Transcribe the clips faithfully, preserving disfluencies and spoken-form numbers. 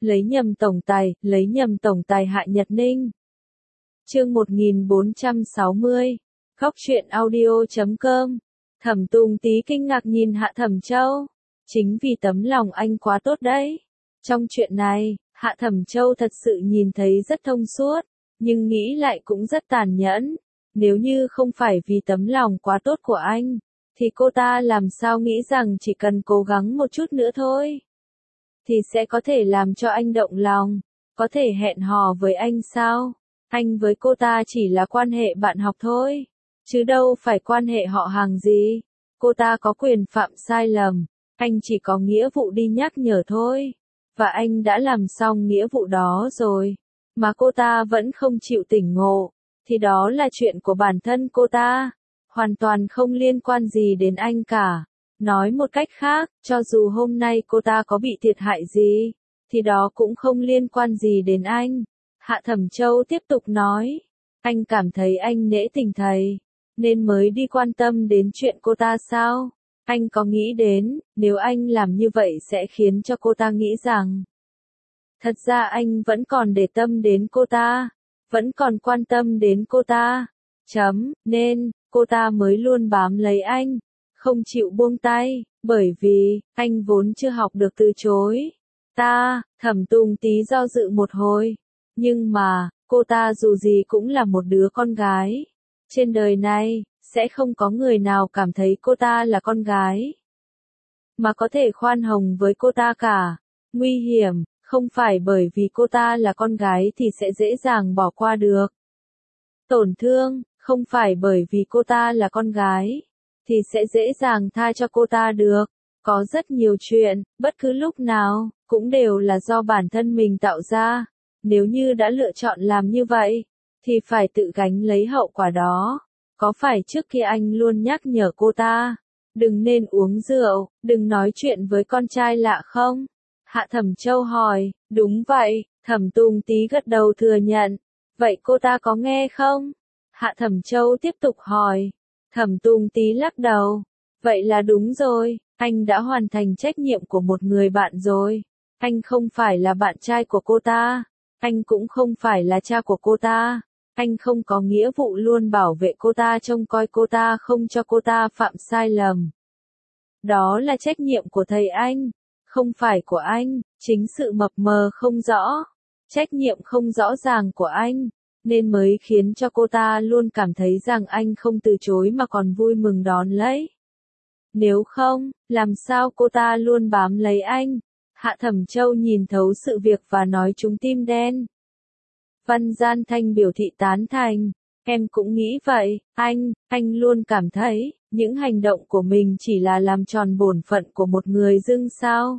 lấy nhầm tổng tài, lấy nhầm tổng tài Hạ Nhật Ninh. Chương một nghìn bốn trăm sáu mươi. Góc truyện audio chấm com. Thẩm Tùng Tý kinh ngạc nhìn Hạ Thẩm Châu. Chính vì tấm lòng anh quá tốt đấy. Trong chuyện này, Hạ Thẩm Châu thật sự nhìn thấy rất thông suốt, nhưng nghĩ lại cũng rất tàn nhẫn. Nếu như không phải vì tấm lòng quá tốt của anh, thì cô ta làm sao nghĩ rằng chỉ cần cố gắng một chút nữa thôi, thì sẽ có thể làm cho anh động lòng, có thể hẹn hò với anh sao? Anh với cô ta chỉ là quan hệ bạn học thôi, chứ đâu phải quan hệ họ hàng gì. Cô ta có quyền phạm sai lầm, anh chỉ có nghĩa vụ đi nhắc nhở thôi. Và anh đã làm xong nghĩa vụ đó rồi, mà cô ta vẫn không chịu tỉnh ngộ, thì đó là chuyện của bản thân cô ta, hoàn toàn không liên quan gì đến anh cả. Nói một cách khác, cho dù hôm nay cô ta có bị thiệt hại gì, thì đó cũng không liên quan gì đến anh. Hạ Thẩm Châu tiếp tục nói, anh cảm thấy anh nể tình thầy, nên mới đi quan tâm đến chuyện cô ta sao? Anh có nghĩ đến, nếu anh làm như vậy sẽ khiến cho cô ta nghĩ rằng, thật ra anh vẫn còn để tâm đến cô ta, vẫn còn quan tâm đến cô ta. Chấm, nên, cô ta mới luôn bám lấy anh, không chịu buông tay, bởi vì, anh vốn chưa học được từ chối. Ta, Thẩm Tùng Tý do dự một hồi, nhưng mà, cô ta dù gì cũng là một đứa con gái. Trên đời này, sẽ không có người nào cảm thấy cô ta là con gái, mà có thể khoan hồng với cô ta cả. Nguy hiểm, không phải bởi vì cô ta là con gái thì sẽ dễ dàng bỏ qua được. Tổn thương, không phải bởi vì cô ta là con gái, thì sẽ dễ dàng tha cho cô ta được. Có rất nhiều chuyện, bất cứ lúc nào, cũng đều là do bản thân mình tạo ra. Nếu như đã lựa chọn làm như vậy, thì phải tự gánh lấy hậu quả đó. Có phải trước kia anh luôn nhắc nhở cô ta, đừng nên uống rượu, đừng nói chuyện với con trai lạ không? Hạ Thẩm Châu hỏi, đúng vậy, Thẩm Tùng Tý gật đầu thừa nhận. Vậy cô ta có nghe không? Hạ Thẩm Châu tiếp tục hỏi. Thẩm Tùng Tý lắc đầu. Vậy là đúng rồi, anh đã hoàn thành trách nhiệm của một người bạn rồi. Anh không phải là bạn trai của cô ta, anh cũng không phải là cha của cô ta. Anh không có nghĩa vụ luôn bảo vệ cô ta, trông coi cô ta không cho cô ta phạm sai lầm. Đó là trách nhiệm của thầy anh, không phải của anh. Chính sự mập mờ không rõ, trách nhiệm không rõ ràng của anh, nên mới khiến cho cô ta luôn cảm thấy rằng anh không từ chối mà còn vui mừng đón lấy. Nếu không, làm sao cô ta luôn bám lấy anh? Hạ Thẩm Châu nhìn thấu sự việc và nói trúng tim đen. Văn Gian Thanh biểu thị tán thành. Em cũng nghĩ vậy, anh, anh luôn cảm thấy, những hành động của mình chỉ là làm tròn bổn phận của một người dưng sao.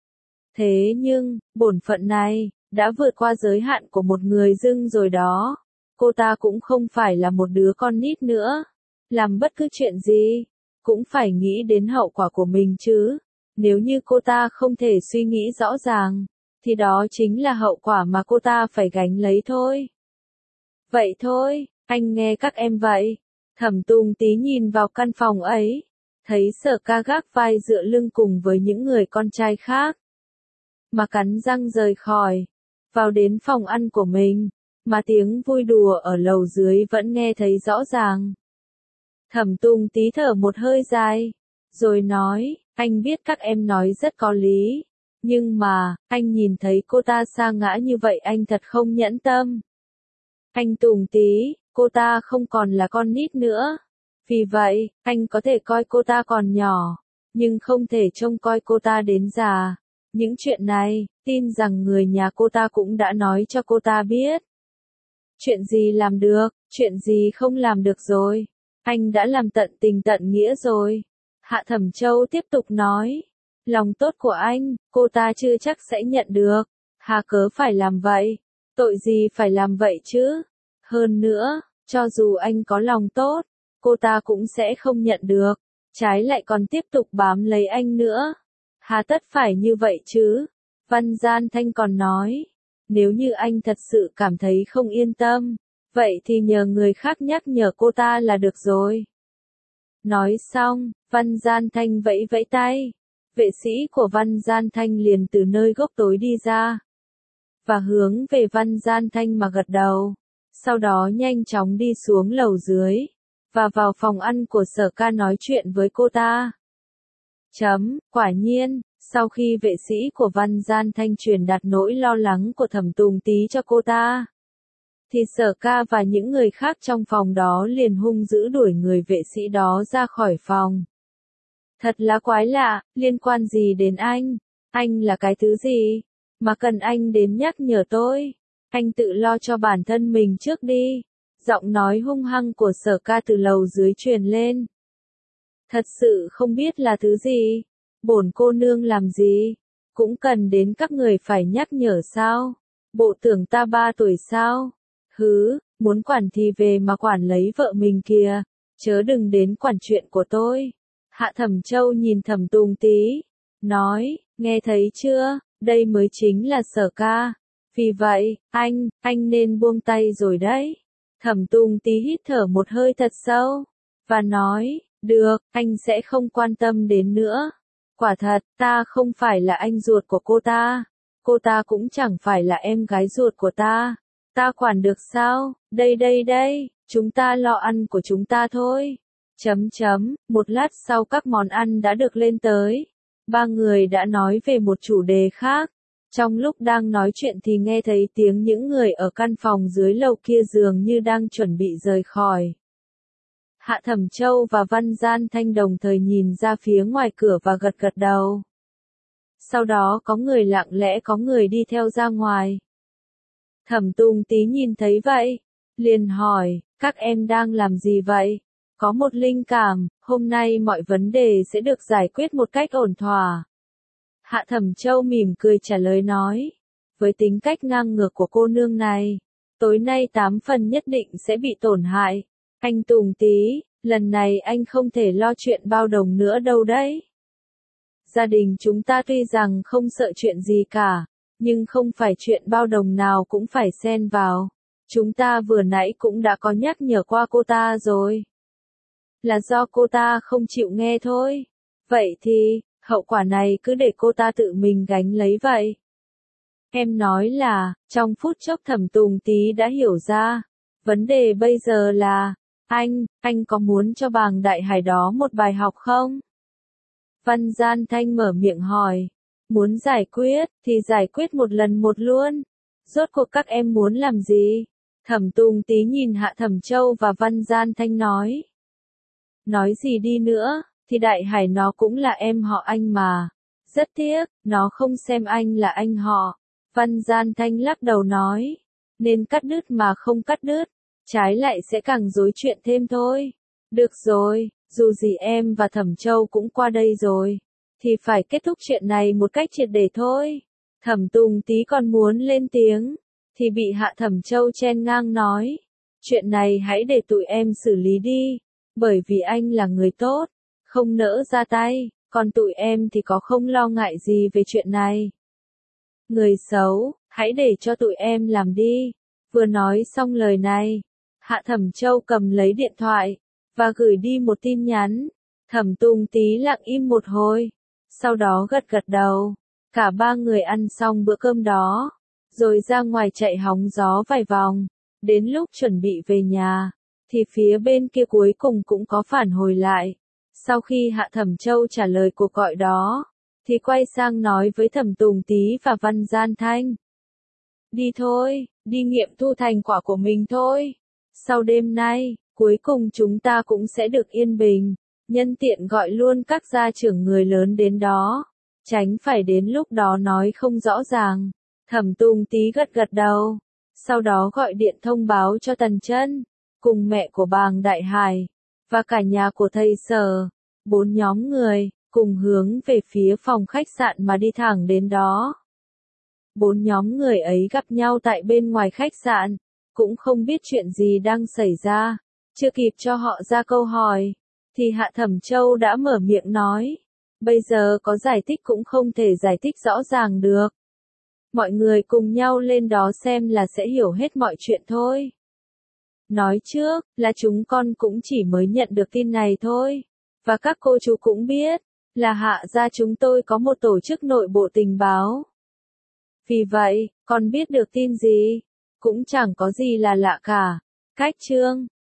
Thế nhưng, bổn phận này, đã vượt qua giới hạn của một người dưng rồi đó. Cô ta cũng không phải là một đứa con nít nữa. Làm bất cứ chuyện gì, cũng phải nghĩ đến hậu quả của mình chứ. Nếu như cô ta không thể suy nghĩ rõ ràng, thì đó chính là hậu quả mà cô ta phải gánh lấy thôi. Vậy thôi, anh nghe các em vậy. Thẩm Tùng Tý nhìn vào căn phòng ấy, thấy Sở Ca gác vai dựa lưng cùng với những người con trai khác, mà cắn răng rời khỏi, vào đến phòng ăn của mình, mà tiếng vui đùa ở lầu dưới vẫn nghe thấy rõ ràng. Thẩm Tùng Tý thở một hơi dài, rồi nói, anh biết các em nói rất có lý, nhưng mà, anh nhìn thấy cô ta sa ngã như vậy anh thật không nhẫn tâm. Anh Tùng Tý, cô ta không còn là con nít nữa. Vì vậy, anh có thể coi cô ta còn nhỏ, nhưng không thể trông coi cô ta đến già. Những chuyện này, tin rằng người nhà cô ta cũng đã nói cho cô ta biết. Chuyện gì làm được, chuyện gì không làm được rồi. Anh đã làm tận tình tận nghĩa rồi. Hạ Thẩm Châu tiếp tục nói. Lòng tốt của anh, cô ta chưa chắc sẽ nhận được. Hà cớ phải làm vậy? Tội gì phải làm vậy chứ? Hơn nữa, cho dù anh có lòng tốt, cô ta cũng sẽ không nhận được. Trái lại còn tiếp tục bám lấy anh nữa. Hà tất phải như vậy chứ? Văn Gian Thanh còn nói. Nếu như anh thật sự cảm thấy không yên tâm, vậy thì nhờ người khác nhắc nhở cô ta là được rồi. Nói xong, Văn Gian Thanh vẫy vẫy tay. Vệ sĩ của Văn Gian Thanh liền từ nơi góc tối đi ra. và hướng về Văn Gian Thanh mà gật đầu. Sau đó nhanh chóng đi xuống lầu dưới, và vào phòng ăn của Sở Ca nói chuyện với cô ta. Chấm, quả nhiên, sau khi vệ sĩ của Văn Gian Thanh truyền đạt nỗi lo lắng của Thẩm Tùng Tý cho cô ta, thì Sở Ca và những người khác trong phòng đó liền hung dữ đuổi người vệ sĩ đó ra khỏi phòng. Thật là quái lạ, liên quan gì đến anh? Anh là cái thứ gì? Mà cần anh đến nhắc nhở tôi? Anh tự lo cho bản thân mình trước đi. Giọng nói hung hăng của Sở Ca từ lầu dưới truyền lên. Thật sự không biết là thứ gì? Bổn cô nương làm gì? Cũng cần đến các người phải nhắc nhở sao? Bộ tưởng ta ba tuổi sao? Hứ, muốn quản thì về mà quản lấy vợ mình kìa, chớ đừng đến quản chuyện của tôi. Hạ Thẩm Châu nhìn Thẩm Tùng Tý, nói, nghe thấy chưa, đây mới chính là Sở Ca. Vì vậy, anh, anh nên buông tay rồi đấy. Thẩm Tùng Tý hít thở một hơi thật sâu, và nói, được, anh sẽ không quan tâm đến nữa. Quả thật, ta không phải là anh ruột của cô ta. Cô ta cũng chẳng phải là em gái ruột của ta. Ta quản được sao? Đây đây đây, chúng ta lo ăn của chúng ta thôi. Chấm chấm, một lát sau các món ăn đã được lên tới. Ba người đã nói về một chủ đề khác. Trong lúc đang nói chuyện thì nghe thấy tiếng những người ở căn phòng dưới lầu kia dường như đang chuẩn bị rời khỏi. Hạ Thẩm Châu và Văn Gian Thanh đồng thời nhìn ra phía ngoài cửa và gật gật đầu. Sau đó có người lặng lẽ có người đi theo ra ngoài. Thẩm Tùng Tý nhìn thấy vậy, liền hỏi, các em đang làm gì vậy? Có một linh cảm, hôm nay mọi vấn đề sẽ được giải quyết một cách ổn thỏa. Hạ Thẩm Châu mỉm cười trả lời nói, với tính cách ngang ngược của cô nương này, tối nay tám phần nhất định sẽ bị tổn hại. Anh Tùng Tý, lần này anh không thể lo chuyện bao đồng nữa đâu đấy. Gia đình chúng ta tuy rằng không sợ chuyện gì cả, nhưng không phải chuyện bao đồng nào cũng phải xen vào. Chúng ta vừa nãy cũng đã có nhắc nhở qua cô ta rồi. Là do cô ta không chịu nghe thôi. Vậy thì, hậu quả này cứ để cô ta tự mình gánh lấy vậy. Em nói là, trong phút chốc Thẩm Tùng Tý đã hiểu ra. Vấn đề bây giờ là, anh, anh có muốn cho bàng đại hải đó một bài học không? Văn Gian Thanh mở miệng hỏi. Muốn giải quyết, thì giải quyết một lần một luôn. Rốt cuộc các em muốn làm gì? Thẩm Tùng Tý nhìn Hạ Thẩm Châu và Văn Gian Thanh nói. Nói gì đi nữa, thì đại hải nó cũng là em họ anh mà. Rất tiếc, nó không xem anh là anh họ. Văn Gian Thanh lắc đầu nói. Nên cắt đứt mà không cắt đứt. Trái lại sẽ càng rối chuyện thêm thôi. Được rồi, dù gì em và Thẩm Châu cũng qua đây rồi. Thì phải kết thúc chuyện này một cách triệt để thôi. Thẩm Tùng Tý còn muốn lên tiếng, thì bị Hạ Thẩm Châu chen ngang nói. Chuyện này hãy để tụi em xử lý đi, bởi vì anh là người tốt, không nỡ ra tay, còn tụi em thì có không lo ngại gì về chuyện này. Người xấu, hãy để cho tụi em làm đi. Vừa nói xong lời này, Hạ Thẩm Châu cầm lấy điện thoại, và gửi đi một tin nhắn. Thẩm Tùng Tý lặng im một hồi, sau đó gật gật đầu. Cả ba người ăn xong bữa cơm đó, rồi ra ngoài chạy hóng gió vài vòng. Đến lúc chuẩn bị về nhà, thì phía bên kia cuối cùng cũng có phản hồi lại. Sau khi Hạ Thẩm Châu trả lời cuộc gọi đó, thì quay sang nói với Thẩm Tùng Tý và Văn Gian Thanh. Đi thôi, đi nghiệm thu thành quả của mình thôi. Sau đêm nay, cuối cùng chúng ta cũng sẽ được yên bình. Nhân tiện gọi luôn các gia trưởng người lớn đến đó, tránh phải đến lúc đó nói không rõ ràng. Thẩm Tùng Tý gật gật đầu, sau đó gọi điện thông báo cho Tần Chân, cùng mẹ của bàng Đại Hải, và cả nhà của thầy Sở. Bốn nhóm người, cùng hướng về phía phòng khách sạn mà đi thẳng đến đó. Bốn nhóm người ấy gặp nhau tại bên ngoài khách sạn, cũng không biết chuyện gì đang xảy ra. Chưa kịp cho họ ra câu hỏi, thì Hạ Thẩm Châu đã mở miệng nói. Bây giờ có giải thích cũng không thể giải thích rõ ràng được. Mọi người cùng nhau lên đó xem là sẽ hiểu hết mọi chuyện thôi. Nói trước, là chúng con cũng chỉ mới nhận được tin này thôi. Và các cô chú cũng biết, là Hạ gia chúng tôi có một tổ chức nội bộ tình báo. Vì vậy, con biết được tin gì? Cũng chẳng có gì là lạ cả. Cách chương